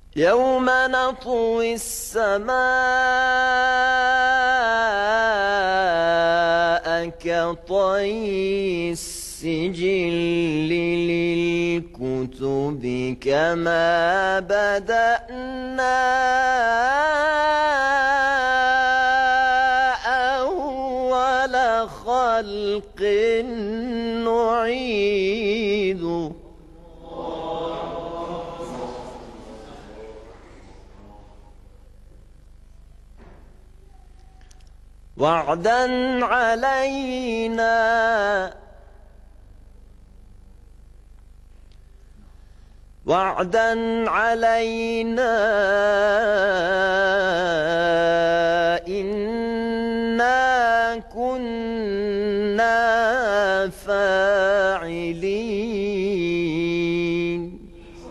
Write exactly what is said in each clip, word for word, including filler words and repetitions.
يوم نطوي السماء كطي السجل للكتب كما بدأنا أول خلق نعيده. وعدا علينا وعدا علينا إنا كنا فاعلين.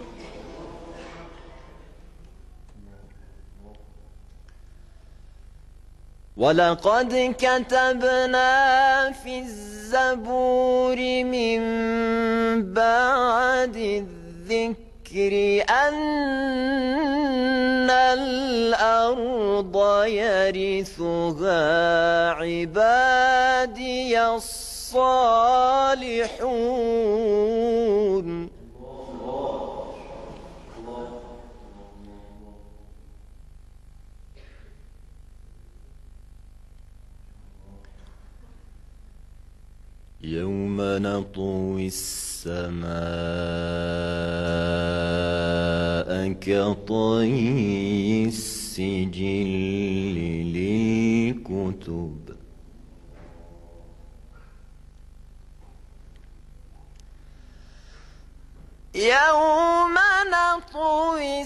ولقد كتبنا في الزبور من بعد الذكر أن الأرض يرثها عبادي الصالحون. يوم نطوي السماء كطي السجل للكتب يوم نطوي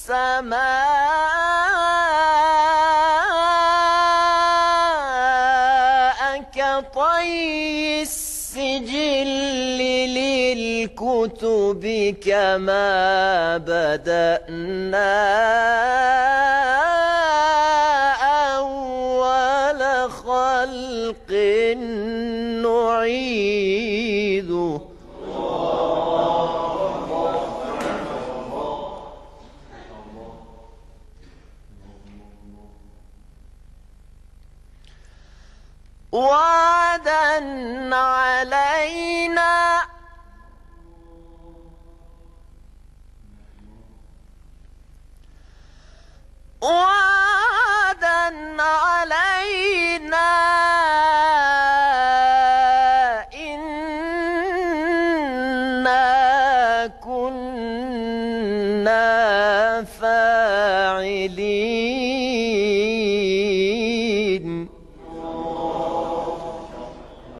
السماء كطي السجل للكتب كما بدأنا أول خلق نعيده. وعدا علينا وعدا علينا إنا كنا فاعلين.